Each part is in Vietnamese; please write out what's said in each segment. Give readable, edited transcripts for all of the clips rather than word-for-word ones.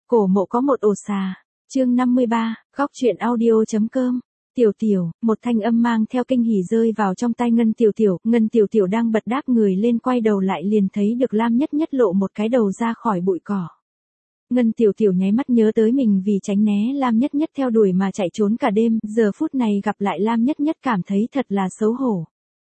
Cổ mộ có một ổ xà. Chương 53, góc truyện audio.com. Tiểu Tiểu, một thanh âm mang theo kinh hỉ rơi vào trong tai Ngân Tiểu Tiểu đang bật đáp người lên, quay đầu lại liền thấy được Lam Nhất Nhất lộ một cái đầu ra khỏi bụi cỏ. Ngân Tiểu Tiểu nháy mắt nhớ tới mình vì tránh né Lam Nhất Nhất theo đuổi mà chạy trốn cả đêm, giờ phút này gặp lại Lam Nhất Nhất cảm thấy thật là xấu hổ.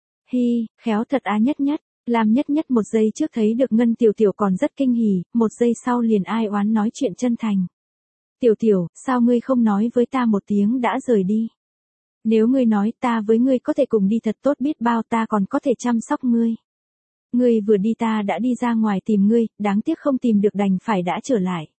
Hi, khéo thật á Nhất Nhất. Lam Nhất Nhất một giây trước thấy được Ngân Tiểu Tiểu còn rất kinh hỉ, một giây sau liền ai oán nói chuyện chân thành. Tiểu Tiểu, sao ngươi không nói với ta một tiếng đã rời đi? Nếu ngươi nói ta với ngươi có thể cùng đi thật tốt biết bao, ta còn có thể chăm sóc ngươi. Ngươi vừa đi ta đã đi ra ngoài tìm ngươi, đáng tiếc không tìm được đành phải đã trở lại.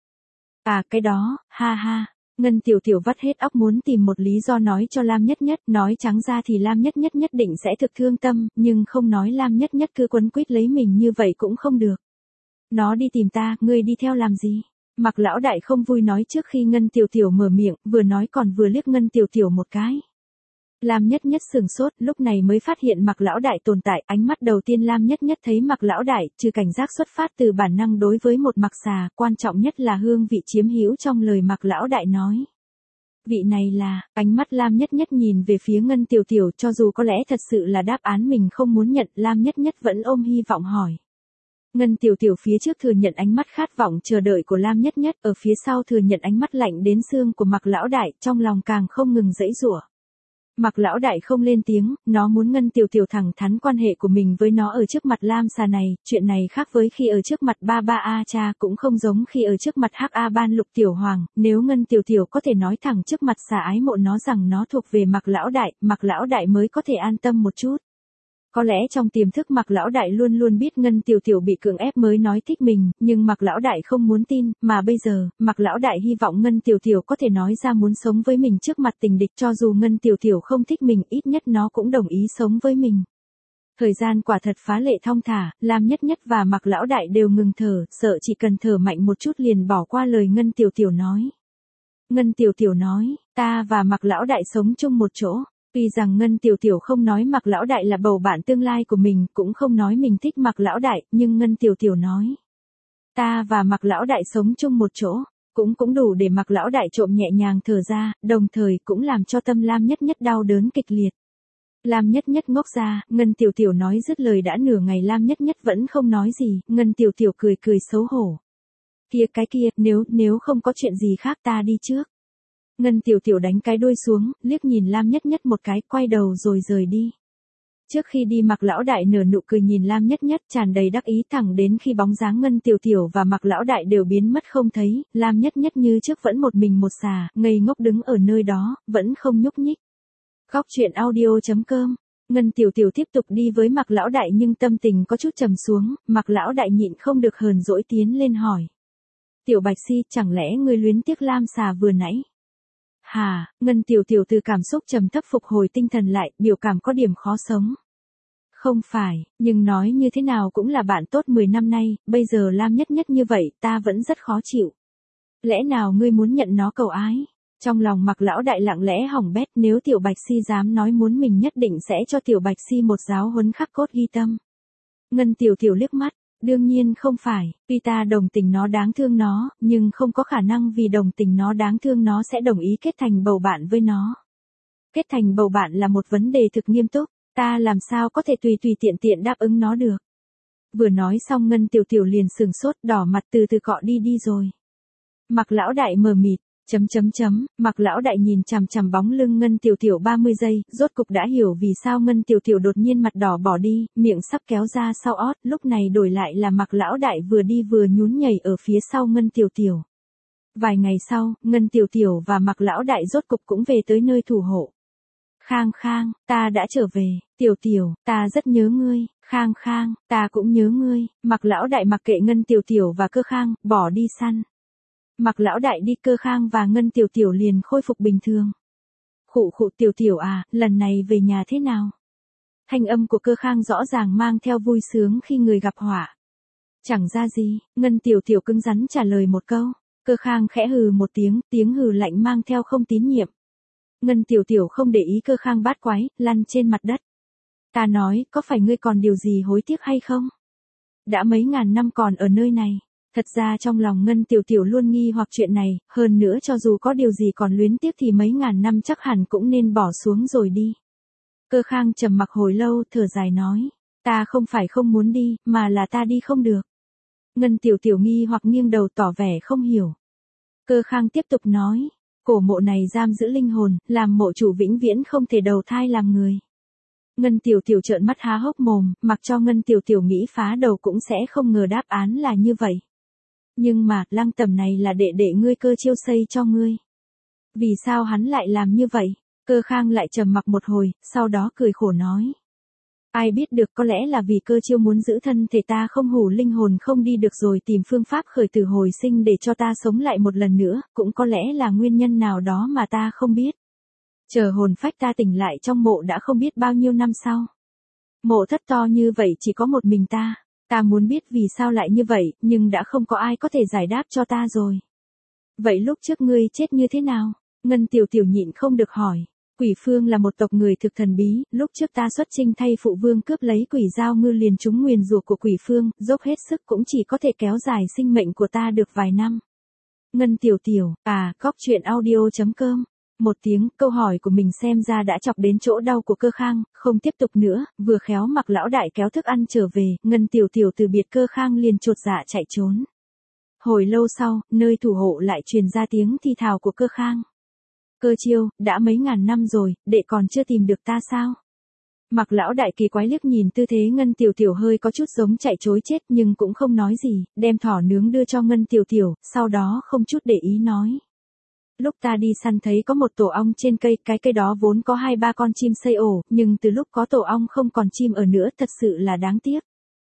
À cái đó, ha ha. Ngân Tiểu Tiểu vắt hết óc muốn tìm một lý do nói cho Lam Nhất Nhất, nói trắng ra thì Lam Nhất Nhất nhất định sẽ thực thương tâm, nhưng không nói Lam Nhất Nhất cứ quấn quýt lấy mình như vậy cũng không được. Nó đi tìm ta, ngươi đi theo làm gì? Mạc lão đại không vui nói trước khi Ngân Tiểu Tiểu mở miệng, vừa nói còn vừa liếc Ngân Tiểu Tiểu một cái. Lam Nhất Nhất sửng sốt, lúc này mới phát hiện Mạc lão đại tồn tại, ánh mắt đầu tiên Lam Nhất Nhất thấy Mạc lão đại, trừ cảnh giác xuất phát từ bản năng đối với một Mạc xà, quan trọng nhất là hương vị chiếm hữu trong lời Mạc lão đại nói. Vị này là, ánh mắt Lam Nhất Nhất nhìn về phía Ngân Tiểu Tiểu, cho dù có lẽ thật sự là đáp án mình không muốn nhận, Lam Nhất Nhất vẫn ôm hy vọng hỏi. Ngân Tiểu Tiểu phía trước thừa nhận ánh mắt khát vọng chờ đợi của Lam Nhất Nhất, ở phía sau thừa nhận ánh mắt lạnh đến xương của Mạc lão đại, trong lòng càng không ngừng giãy giụa. Mạc lão đại không lên tiếng, nó muốn Ngân Tiểu Tiểu thẳng thắn quan hệ của mình với nó ở trước mặt Lam xà này, chuyện này khác với khi ở trước mặt ba A cha, cũng không giống khi ở trước mặt Hắc A Ban Lục Tiểu Hoàng, nếu Ngân Tiểu Tiểu có thể nói thẳng trước mặt xà ái mộ nó rằng nó thuộc về Mạc lão đại mới có thể an tâm một chút. Có lẽ trong tiềm thức Mạc lão đại luôn luôn biết Ngân Tiểu Tiểu bị cưỡng ép mới nói thích mình, nhưng Mạc lão đại không muốn tin, mà bây giờ, Mạc lão đại hy vọng Ngân Tiểu Tiểu có thể nói ra muốn sống với mình trước mặt tình địch, cho dù Ngân Tiểu Tiểu không thích mình, ít nhất nó cũng đồng ý sống với mình. Thời gian quả thật phá lệ thong thả, Lam Nhất Nhất và Mạc lão đại đều ngừng thở, sợ chỉ cần thở mạnh một chút liền bỏ qua lời Ngân Tiểu Tiểu nói. Ngân Tiểu Tiểu nói, ta và Mạc lão đại sống chung một chỗ. Tuy rằng Ngân Tiểu Tiểu không nói Mạc lão đại là bầu bạn tương lai của mình, cũng không nói mình thích Mạc lão đại, nhưng Ngân Tiểu Tiểu nói. Ta và Mạc lão đại sống chung một chỗ, cũng đủ để Mạc lão đại trộm nhẹ nhàng thở ra, đồng thời cũng làm cho tâm Lam Nhất Nhất đau đớn kịch liệt. Lam Nhất Nhất ngốc ra, Ngân Tiểu Tiểu nói dứt lời đã nửa ngày Lam Nhất Nhất vẫn không nói gì, Ngân Tiểu Tiểu cười xấu hổ. Cái kia, nếu không có chuyện gì khác ta đi trước. Ngân Tiểu Tiểu đánh cái đuôi xuống, liếc nhìn Lam Nhất Nhất một cái, quay đầu rồi rời đi. Trước khi đi Mạc lão đại nở nụ cười nhìn Lam Nhất Nhất tràn đầy đắc ý, thẳng đến khi bóng dáng Ngân Tiểu Tiểu và Mạc lão đại đều biến mất không thấy, Lam Nhất Nhất như trước vẫn một mình một xà, ngây ngốc đứng ở nơi đó, vẫn không nhúc nhích. Góc truyện audio.com. Ngân Tiểu Tiểu tiếp tục đi với Mạc lão đại nhưng tâm tình có chút trầm xuống, Mạc lão đại nhịn không được hờn dỗi tiến lên hỏi. Tiểu Bạch Si, chẳng lẽ ngươi luyến tiếc Lam xà vừa nãy? Hà, Ngân Tiểu Tiểu từ cảm xúc trầm thấp phục hồi tinh thần lại, biểu cảm có điểm khó sống. Không phải, nhưng nói như thế nào cũng là bạn tốt 10 năm nay, bây giờ Lam Nhất Nhất như vậy, ta vẫn rất khó chịu. Lẽ nào ngươi muốn nhận nó cầu ái? Trong lòng Mạc lão đại lặng lẽ hỏng bét, nếu Tiểu Bạch Si dám nói muốn mình nhất định sẽ cho Tiểu Bạch Si một giáo huấn khắc cốt ghi tâm. Ngân Tiểu Tiểu liếc mắt. Đương nhiên không phải, vì ta đồng tình nó đáng thương nó, nhưng không có khả năng vì đồng tình nó đáng thương nó sẽ đồng ý kết thành bầu bạn với nó. Kết thành bầu bạn là một vấn đề thực nghiêm túc, ta làm sao có thể tùy tiện đáp ứng nó được. Vừa nói xong Ngân Tiểu Tiểu liền sừng sốt, đỏ mặt từ từ cọ đi rồi. Mạc lão đại mờ mịt. Mạc lão đại nhìn chằm chằm bóng lưng Ngân Tiểu Tiểu 30 giây, rốt cục đã hiểu vì sao Ngân Tiểu Tiểu đột nhiên mặt đỏ bỏ đi, miệng sắp kéo ra sau ót, lúc này đổi lại là Mạc lão đại vừa đi vừa nhún nhảy ở phía sau Ngân Tiểu Tiểu. Vài ngày sau, Ngân Tiểu Tiểu và Mạc lão đại rốt cục cũng về tới nơi thủ hộ. Khang Khang, ta đã trở về, Tiểu Tiểu, ta rất nhớ ngươi, Khang Khang, ta cũng nhớ ngươi, Mạc lão đại mặc kệ Ngân Tiểu Tiểu và Cơ Khang, bỏ đi săn. Mạc lão đại đi, Cơ Khang và Ngân Tiểu Tiểu liền khôi phục bình thường. Khụ Tiểu Tiểu à, lần này về nhà thế nào? Thanh âm của Cơ Khang rõ ràng mang theo vui sướng khi người gặp họa. Chẳng ra gì, Ngân Tiểu Tiểu cứng rắn trả lời một câu. Cơ Khang khẽ hừ một tiếng hừ lạnh mang theo không tín nhiệm. Ngân Tiểu Tiểu không để ý Cơ Khang bát quái, lăn trên mặt đất. Ta nói, có phải ngươi còn điều gì hối tiếc hay không? Đã mấy ngàn năm còn ở nơi này. Thật ra trong lòng Ngân Tiểu Tiểu luôn nghi hoặc chuyện này, hơn nữa cho dù có điều gì còn luyến tiếc thì mấy ngàn năm chắc hẳn cũng nên bỏ xuống rồi đi. Cơ Khang trầm mặc hồi lâu, thở dài nói, ta không phải không muốn đi, mà là ta đi không được. Ngân Tiểu Tiểu nghi hoặc nghiêng đầu tỏ vẻ không hiểu. Cơ Khang tiếp tục nói, cổ mộ này giam giữ linh hồn, làm mộ chủ vĩnh viễn không thể đầu thai làm người. Ngân Tiểu Tiểu trợn mắt há hốc mồm, mặc cho Ngân Tiểu Tiểu nghĩ phá đầu cũng sẽ không ngờ đáp án là như vậy. Nhưng mà, Lăng Tầm này là đệ đệ ngươi Cơ Chiêu xây cho ngươi. Vì sao hắn lại làm như vậy? Cơ Khang lại trầm mặc một hồi, sau đó cười khổ nói. Ai biết được, có lẽ là vì Cơ Chiêu muốn giữ thân thể ta không hủ linh hồn không đi được rồi tìm phương pháp khởi tử hồi sinh để cho ta sống lại một lần nữa, cũng có lẽ là nguyên nhân nào đó mà ta không biết. Chờ hồn phách ta tỉnh lại trong mộ đã không biết bao nhiêu năm sau. Mộ thất to như vậy chỉ có một mình ta. Ta muốn biết vì sao lại như vậy, nhưng đã không có ai có thể giải đáp cho ta rồi. Vậy lúc trước ngươi chết như thế nào? Ngân Tiểu Tiểu nhịn không được hỏi. Quỷ Phương là một tộc người thực thần bí, lúc trước ta xuất chinh thay phụ vương cướp lấy quỷ dao ngư liền trúng nguyền rủa của Quỷ Phương, dốc hết sức cũng chỉ có thể kéo dài sinh mệnh của ta được vài năm. Ngân Tiểu Tiểu, cóc.audio.com. Một tiếng, câu hỏi của mình xem ra đã chọc đến chỗ đau của Cơ Khang, không tiếp tục nữa, vừa khéo Mặc lão đại kéo thức ăn trở về, Ngân Tiểu Tiểu từ biệt Cơ Khang liền chột dạ chạy trốn. Hồi lâu sau, nơi thủ hộ lại truyền ra tiếng thi thào của Cơ Khang. Cơ Chiêu, đã mấy ngàn năm rồi, đệ còn chưa tìm được ta sao? Mặc lão đại kỳ quái liếc nhìn tư thế Ngân Tiểu Tiểu hơi có chút giống chạy trối chết nhưng cũng không nói gì, đem thỏ nướng đưa cho Ngân Tiểu Tiểu, sau đó không chút để ý nói. Lúc ta đi săn thấy có một tổ ong trên cây, cái cây đó vốn có 2-3 con chim xây ổ, nhưng từ lúc có tổ ong không còn chim ở nữa, thật sự là đáng tiếc.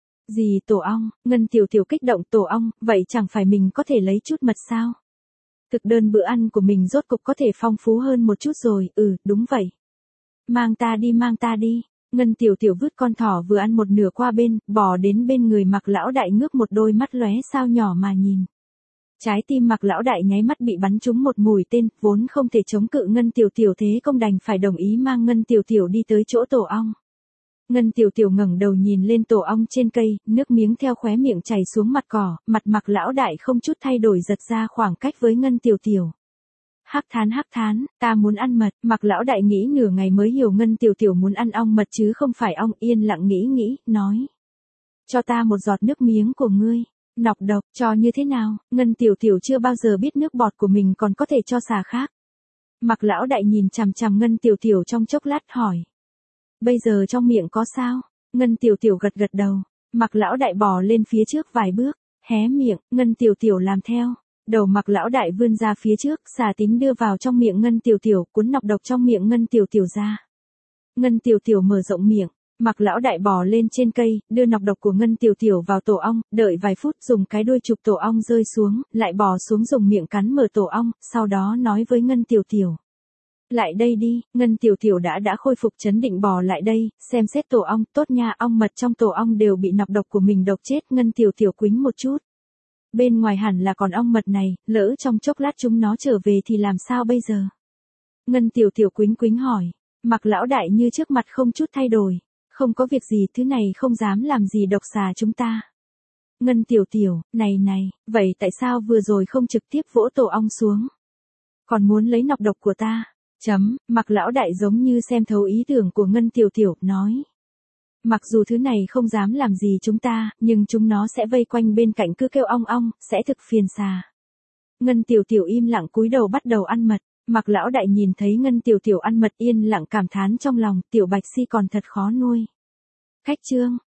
Gì tổ ong? Ngân Tiểu Tiểu kích động, tổ ong, vậy chẳng phải mình có thể lấy chút mật sao? Thực đơn bữa ăn của mình rốt cục có thể phong phú hơn một chút rồi, đúng vậy. Mang ta đi. Ngân Tiểu Tiểu vứt con thỏ vừa ăn một nửa qua bên, bò đến bên người Mặc lão đại ngước một đôi mắt lóe sao nhỏ mà nhìn. Trái tim Mặc lão đại nháy mắt bị bắn trúng một mũi tên, vốn không thể chống cự Ngân Tiểu Tiểu thế công đành phải đồng ý mang Ngân Tiểu Tiểu đi tới chỗ tổ ong. Ngân Tiểu Tiểu ngẩng đầu nhìn lên tổ ong trên cây, nước miếng theo khóe miệng chảy xuống mặt cỏ, mặt Mặc lão đại không chút thay đổi giật ra khoảng cách với Ngân Tiểu Tiểu. Hắc thán, ta muốn ăn mật, Mặc lão đại nghĩ nửa ngày mới hiểu Ngân Tiểu Tiểu muốn ăn ong mật chứ không phải ong, yên lặng nghĩ, nói. Cho ta một giọt nước miếng của ngươi. Nọc độc, cho như thế nào? Ngân Tiểu Tiểu chưa bao giờ biết nước bọt của mình còn có thể cho xà khác. Mặc lão đại nhìn chằm chằm Ngân Tiểu Tiểu trong chốc lát hỏi. Bây giờ trong miệng có sao? Ngân Tiểu Tiểu gật đầu. Mặc lão đại bò lên phía trước vài bước, hé miệng, Ngân Tiểu Tiểu làm theo. Đầu Mặc lão đại vươn ra phía trước, xà tím đưa vào trong miệng Ngân Tiểu Tiểu, cuốn nọc độc trong miệng Ngân Tiểu Tiểu ra. Ngân Tiểu Tiểu mở rộng miệng. Mặc lão đại bò lên trên cây, đưa nọc độc của Ngân Tiểu Tiểu vào tổ ong, đợi vài phút dùng cái đuôi chụp tổ ong rơi xuống, lại bò xuống dùng miệng cắn mở tổ ong, sau đó nói với Ngân Tiểu Tiểu. Lại đây đi, Ngân Tiểu Tiểu đã khôi phục trấn định bò lại đây, xem xét tổ ong, tốt nha, ong mật trong tổ ong đều bị nọc độc của mình độc chết, Ngân Tiểu Tiểu quĩnh một chút. Bên ngoài hẳn là còn ong mật này, lỡ trong chốc lát chúng nó trở về thì làm sao bây giờ? Ngân Tiểu Tiểu quĩnh hỏi, Mặc lão đại như trước mặt không chút thay đổi. Không có việc gì, thứ này không dám làm gì độc xà chúng ta. Ngân Tiểu Tiểu, này, vậy tại sao vừa rồi không trực tiếp vỗ tổ ong xuống? Còn muốn lấy nọc độc của ta? Mặc lão đại giống như xem thấu ý tưởng của Ngân Tiểu Tiểu, nói. Mặc dù thứ này không dám làm gì chúng ta, nhưng chúng nó sẽ vây quanh bên cạnh cứ kêu ong ong, sẽ thực phiền xà. Ngân Tiểu Tiểu im lặng cúi đầu bắt đầu ăn mật. Mặc lão đại nhìn thấy Ngân Tiểu Tiểu ăn mật yên lặng cảm thán trong lòng, tiểu bạch si còn thật khó nuôi. Khách chương.